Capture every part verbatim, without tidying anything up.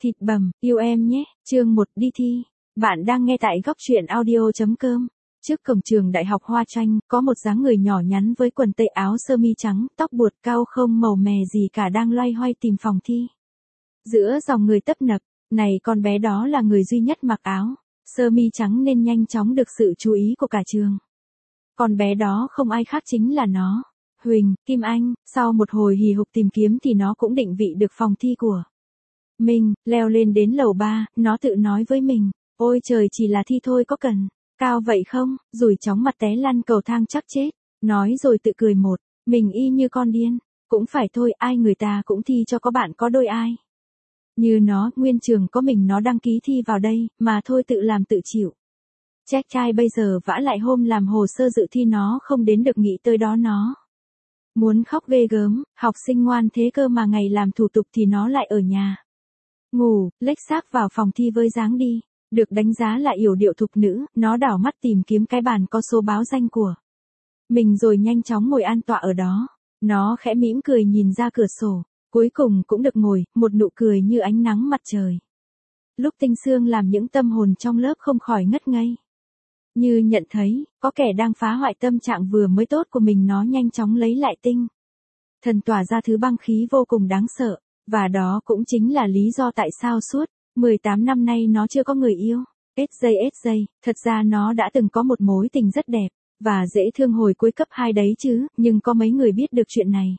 Thịt bằm, yêu em nhé, chương một đi thi. Bạn đang nghe tại góc truyện audio.com. Trước cổng trường Đại học Hoa Tranh, có một dáng người nhỏ nhắn với quần tây áo sơ mi trắng, tóc buột cao không màu mè gì cả đang loay hoay tìm phòng thi. Giữa dòng người tấp nập, này con bé đó là người duy nhất mặc áo sơ mi trắng nên nhanh chóng được sự chú ý của cả trường. Con bé đó không ai khác chính là nó, Huỳnh, Kim Anh. Sau một hồi hì hục tìm kiếm thì nó cũng định vị được phòng thi của mình, leo lên đến lầu ba, nó tự nói với mình, ôi trời, chỉ là thi thôi có cần cao vậy không, rủi chóng mặt té lăn cầu thang chắc chết. Nói rồi tự cười một mình y như con điên. Cũng phải thôi, ai người ta cũng thi cho có bạn có đôi ai. Như nó, nguyên trường có mình nó đăng ký thi vào đây, mà thôi tự làm tự chịu. Chết trai bây giờ vã lại hôm làm hồ sơ dự thi nó không đến được nghĩ tới đó nó muốn khóc ghê gớm, học sinh ngoan thế cơ mà ngày làm thủ tục thì nó lại ở nhà ngủ, lếch xác vào phòng thi với dáng đi được đánh giá là yểu điệu thục nữ. Nó đảo mắt tìm kiếm cái bàn có số báo danh của mình rồi nhanh chóng ngồi an tọa ở đó. Nó khẽ mỉm cười nhìn ra cửa sổ, cuối cùng cũng được ngồi, một nụ cười như ánh nắng mặt trời lúc tinh sương làm những tâm hồn trong lớp không khỏi ngất ngây. Như nhận thấy, có kẻ đang phá hoại tâm trạng vừa mới tốt của mình, nó nhanh chóng lấy lại tinh thần tỏa ra thứ băng khí vô cùng đáng sợ, và đó cũng chính là lý do tại sao suốt mười tám năm nay nó chưa có người yêu. ét giây ét giây, thật ra nó đã từng có một mối tình rất đẹp và dễ thương hồi cuối cấp hai đấy chứ, nhưng có mấy người biết được chuyện này.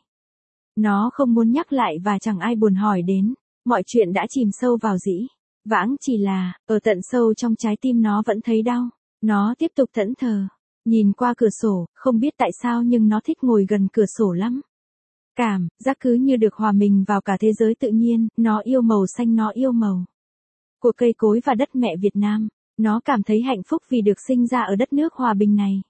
Nó không muốn nhắc lại và chẳng ai buồn hỏi đến, mọi chuyện đã chìm sâu vào dĩ vãng, chỉ là, ở tận sâu trong trái tim nó vẫn thấy đau. Nó tiếp tục thẫn thờ, nhìn qua cửa sổ, không biết tại sao nhưng nó thích ngồi gần cửa sổ lắm. Cảm giác cứ như được hòa mình vào cả thế giới tự nhiên. Nó yêu màu xanh, nó yêu màu của cây cối và đất mẹ Việt Nam. Nó cảm thấy hạnh phúc vì được sinh ra ở đất nước hòa bình này.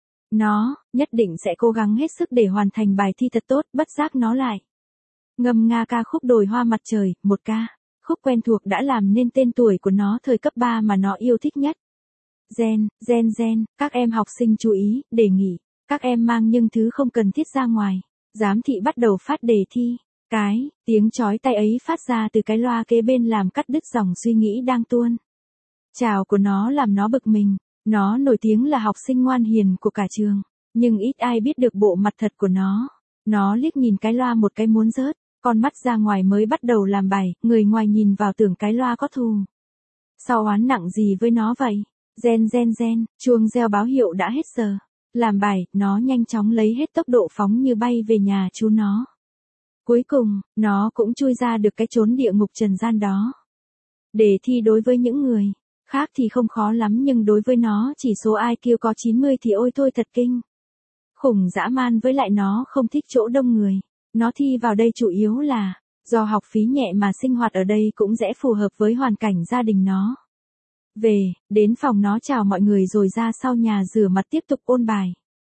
Nó nhất định sẽ cố gắng hết sức để hoàn thành bài thi thật tốt. Bất giác nó lại ngâm nga ca khúc Đồi Hoa Mặt Trời, một ca khúc quen thuộc đã làm nên tên tuổi của nó thời cấp ba mà nó yêu thích nhất. Gen, gen gen, các em học sinh chú ý, đề nghị các em mang những thứ không cần thiết ra ngoài. Giám thị bắt đầu phát đề thi. Cái tiếng chói tai ấy phát ra từ cái loa kế bên làm cắt đứt dòng suy nghĩ đang tuôn trào của nó, làm nó bực mình. Nó nổi tiếng là học sinh ngoan hiền của cả trường, nhưng ít ai biết được bộ mặt thật của nó. Nó liếc nhìn cái loa một cái muốn rớt con mắt ra ngoài mới bắt đầu làm bài. Người ngoài nhìn vào tưởng cái loa có thù sau oán nặng gì với nó vậy. Gen gen gen, chuông reo báo hiệu đã hết giờ làm bài. Nó nhanh chóng lấy hết tốc độ phóng như bay về nhà chú nó. Cuối cùng, nó cũng chui ra được cái chốn địa ngục trần gian đó. Đề thi đối với những người khác thì không khó lắm, nhưng đối với nó chỉ số i kiu có chín mươi thì ôi thôi thật kinh khủng dã man. Với lại nó không thích chỗ đông người. Nó thi vào đây chủ yếu là do học phí nhẹ mà sinh hoạt ở đây cũng dễ phù hợp với hoàn cảnh gia đình nó. Về, đến phòng nó chào mọi người rồi ra sau nhà rửa mặt tiếp tục ôn bài.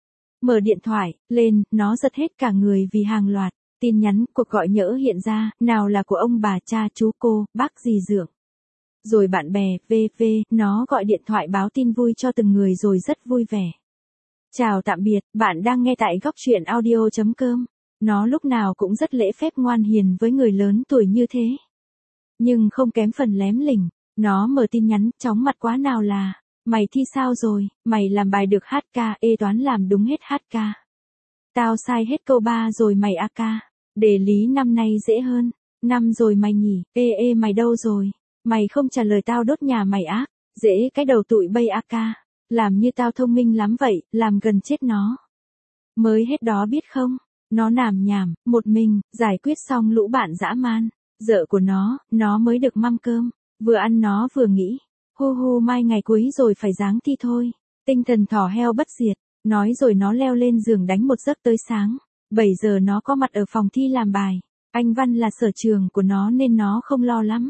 Mở điện thoại lên, nó giật hết cả người vì hàng loạt tin nhắn, cuộc gọi nhỡ hiện ra, nào là của ông bà, cha, chú, cô, bác dì dượng. Rồi bạn bè, vê vê, nó gọi điện thoại báo tin vui cho từng người rồi rất vui vẻ. Chào tạm biệt, bạn đang nghe tại góc truyện audio.com. Nó lúc nào cũng rất lễ phép ngoan hiền với người lớn tuổi như thế. Nhưng không kém phần lém lỉnh. Nó mở tin nhắn, chóng mặt quá, nào là, mày thi sao rồi, mày làm bài được hát ca, ê toán làm đúng hết hát ca. Tao sai hết câu ba rồi mày a ca. Đề lý năm nay dễ hơn, năm rồi mày nhỉ, ê ê mày đâu rồi, mày không trả lời tao đốt nhà mày ác, dễ cái đầu tụi bây a ca. Làm như tao thông minh lắm vậy, làm gần chết nó. Mới hết đó biết không, nó nàm nhảm, một mình, giải quyết xong lũ bạn dã man, dợ của nó, nó mới được măm cơm. Vừa ăn nó vừa nghĩ, hu hu mai ngày cuối rồi phải ráng thi thôi. Tinh thần thỏ heo bất diệt, nói rồi nó leo lên giường đánh một giấc tới sáng. bảy giờ nó có mặt ở phòng thi làm bài. Anh văn là sở trường của nó nên nó không lo lắm.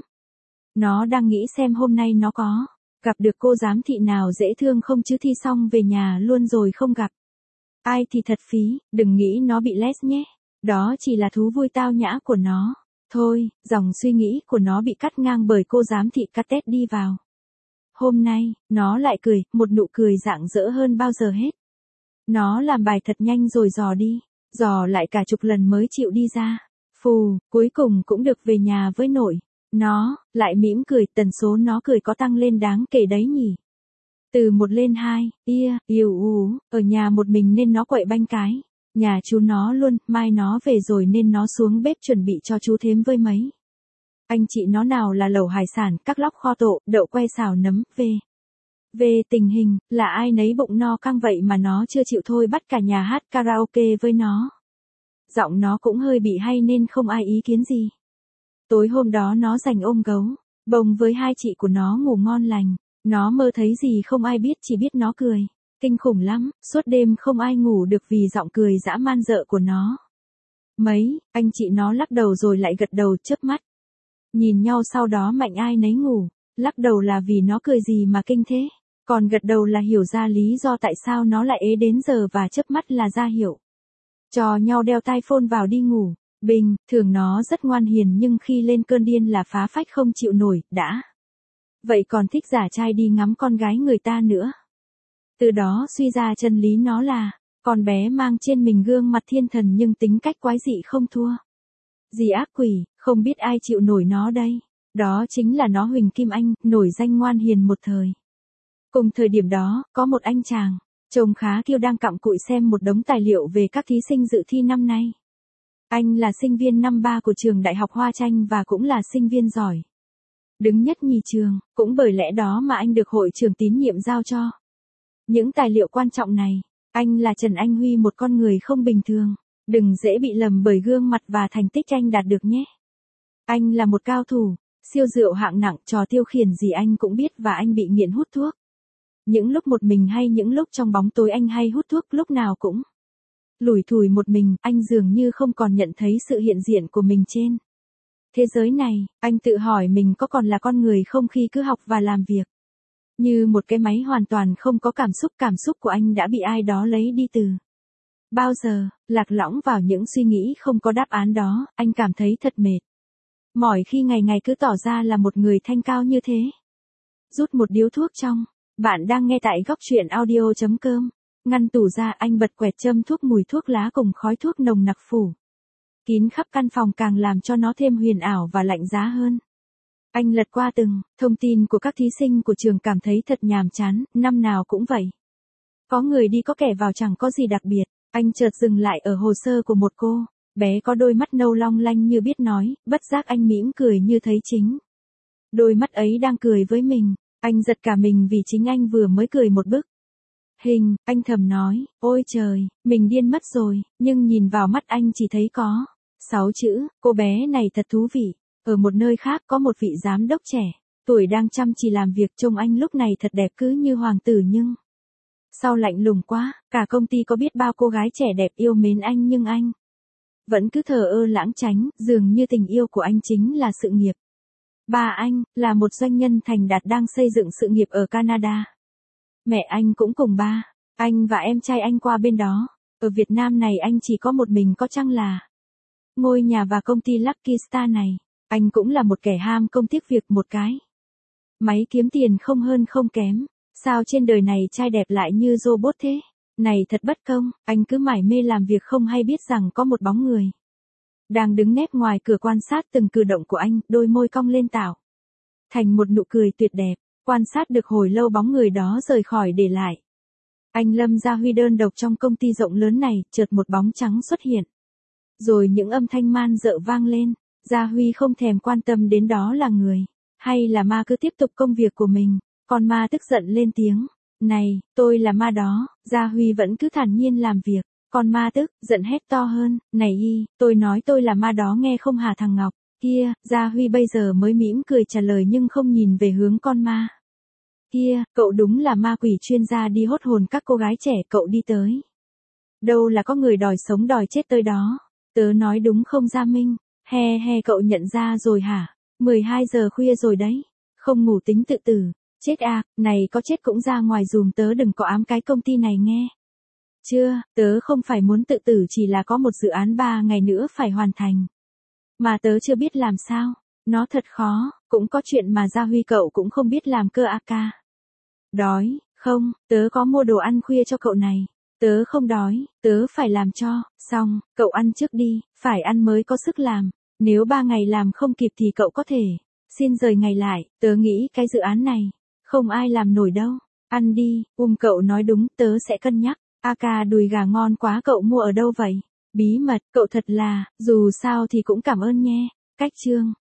Nó đang nghĩ xem hôm nay nó có gặp được cô giám thị nào dễ thương không, chứ thi xong về nhà luôn rồi không gặp ai thì thật phí. Đừng nghĩ nó bị less nhé, đó chỉ là thú vui tao nhã của nó thôi. Dòng suy nghĩ của nó bị cắt ngang bởi cô giám thị cắt tét đi vào. Hôm nay, nó lại cười, một nụ cười rạng rỡ hơn bao giờ hết. Nó làm bài thật nhanh rồi dò đi, dò lại cả chục lần mới chịu đi ra. Phù, cuối cùng cũng được về nhà với nội. Nó, lại mỉm cười, tần số nó cười có tăng lên đáng kể đấy nhỉ. Từ một lên hai, ia, yêu ú, ở nhà một mình nên nó quậy banh cái. Nhà chú nó luôn, mai nó về rồi nên nó xuống bếp chuẩn bị cho chú thếm với mấy. Anh chị nó nào là lẩu hải sản, các lóc kho tộ, đậu que xào nấm, về. Về tình hình, là ai nấy bụng no căng vậy mà nó chưa chịu thôi bắt cả nhà hát karaoke với nó. Giọng nó cũng hơi bị hay nên không ai ý kiến gì. Tối hôm đó nó dành ôm gấu, bồng với hai chị của nó ngủ ngon lành. Nó mơ thấy gì không ai biết, chỉ biết nó cười. Kinh khủng lắm, suốt đêm không ai ngủ được vì giọng cười dã man dợ của nó. Mấy, anh chị nó lắc đầu rồi lại gật đầu chớp mắt. Nhìn nhau sau đó mạnh ai nấy ngủ. Lắc đầu là vì nó cười gì mà kinh thế. Còn gật đầu là hiểu ra lý do tại sao nó lại ế đến giờ và chớp mắt là ra hiểu. Cho nhau đeo tai phone vào đi ngủ. Bình, thường nó rất ngoan hiền nhưng khi lên cơn điên là phá phách không chịu nổi, đã. Vậy còn thích giả trai đi ngắm con gái người ta nữa. Từ đó suy ra chân lý nó là, con bé mang trên mình gương mặt thiên thần nhưng tính cách quái dị không thua. Gì ác quỷ, không biết ai chịu nổi nó đây. Đó chính là nó Huỳnh Kim Anh, nổi danh ngoan hiền một thời. Cùng thời điểm đó, có một anh chàng, trông khá kiêu đang cặm cụi xem một đống tài liệu về các thí sinh dự thi năm nay. Anh là sinh viên năm ba của trường Đại học Hoa Chanh và cũng là sinh viên giỏi. Đứng nhất nhì trường, cũng bởi lẽ đó mà anh được hội trưởng tín nhiệm giao cho. Những tài liệu quan trọng này, anh là Trần Anh Huy, một con người không bình thường. Đừng dễ bị lầm bởi gương mặt và thành tích anh đạt được nhé. Anh là một cao thủ, siêu rượu hạng nặng, trò tiêu khiển gì anh cũng biết và anh bị nghiện hút thuốc. Những lúc một mình hay những lúc trong bóng tối anh hay hút thuốc, lúc nào cũng lủi thủi một mình, anh dường như không còn nhận thấy sự hiện diện của mình trên thế giới này. Anh tự hỏi mình có còn là con người không khi cứ học và làm việc như một cái máy hoàn toàn không có cảm xúc. Cảm xúc của anh đã bị ai đó lấy đi từ bao giờ. Lạc lõng vào những suy nghĩ không có đáp án đó, anh cảm thấy thật mệt mỏi khi ngày ngày cứ tỏ ra là một người thanh cao như thế. Rút một điếu thuốc trong. Bạn đang nghe tại góc truyện audio chấm com. Ngăn tủ ra, anh bật quẹt châm thuốc, mùi thuốc lá cùng khói thuốc nồng nặc phủ kín khắp căn phòng càng làm cho nó thêm huyền ảo và lạnh giá hơn. Anh lật qua từng thông tin của các thí sinh của trường, cảm thấy thật nhàm chán, năm nào cũng vậy. Có người đi có kẻ vào, chẳng có gì đặc biệt. Anh chợt dừng lại ở hồ sơ của một cô bé có đôi mắt nâu long lanh như biết nói, bất giác anh mỉm cười như thấy chính đôi mắt ấy đang cười với mình. Anh giật cả mình vì chính anh vừa mới cười một bức hình. Anh thầm nói, ôi trời, mình điên mất rồi, nhưng nhìn vào mắt anh chỉ thấy có sáu chữ, cô bé này thật thú vị. Ở một nơi khác có một vị giám đốc trẻ tuổi đang chăm chỉ làm việc, trông anh lúc này thật đẹp cứ như hoàng tử nhưng sau lạnh lùng quá. Cả công ty có biết bao cô gái trẻ đẹp yêu mến anh nhưng anh vẫn cứ thờ ơ lãng tránh, dường như tình yêu của anh chính là sự nghiệp. Ba anh là một doanh nhân thành đạt đang xây dựng sự nghiệp ở Canada. Mẹ anh cũng cùng ba anh và em trai anh qua bên đó. Ở Việt Nam này anh chỉ có một mình có chăng là ngôi nhà và công ty Lucky Star này. Anh cũng là một kẻ ham công tiếc việc, một cái máy kiếm tiền không hơn không kém. Sao trên đời này trai đẹp lại như robot thế? Này thật bất công. Anh cứ mải mê làm việc không hay biết rằng có một bóng người đang đứng nép ngoài cửa quan sát từng cử động của anh, đôi môi cong lên tạo thành một nụ cười tuyệt đẹp. Quan sát được hồi lâu bóng người đó rời khỏi để lại anh Lâm Gia Huy đơn độc trong công ty rộng lớn này. Chợt một bóng trắng xuất hiện, rồi những âm thanh man dợ vang lên. Gia Huy không thèm quan tâm đến đó là người hay là ma, cứ tiếp tục công việc của mình. Con ma tức giận lên tiếng, này, tôi là ma đó. Gia Huy vẫn cứ thản nhiên làm việc. Con ma tức giận hét to hơn, này y, tôi nói tôi là ma đó nghe không hả thằng Ngọc kia. Gia Huy bây giờ mới mỉm cười trả lời nhưng không nhìn về hướng con ma kia. Cậu đúng là ma quỷ chuyên gia đi hốt hồn các cô gái trẻ. Cậu đi tới đâu là có người đòi sống đòi chết tới đó. Tớ nói đúng không Gia Minh? He he, cậu nhận ra rồi hả? mười hai giờ khuya rồi đấy. Không ngủ tính tự tử. Chết à, này có chết cũng ra ngoài dùm tớ, đừng có ám cái công ty này nghe chưa. Tớ không phải muốn tự tử, chỉ là có một dự án ba ngày nữa phải hoàn thành mà tớ chưa biết làm sao. Nó thật khó. Cũng có chuyện mà Gia Huy cậu cũng không biết làm cơ à ca. Đói không? Tớ có mua đồ ăn khuya cho cậu này. Tớ không đói, tớ phải làm cho xong. Cậu ăn trước đi, phải ăn mới có sức làm. Nếu ba ngày làm không kịp thì cậu có thể Xin rời ngày lại, tớ nghĩ cái dự án này, không ai làm nổi đâu. Ăn đi, um cậu nói đúng, tớ sẽ cân nhắc. A ca đùi gà ngon quá, cậu mua ở đâu vậy? Bí mật, cậu thật là, dù sao thì cũng cảm ơn nhé. Cách chương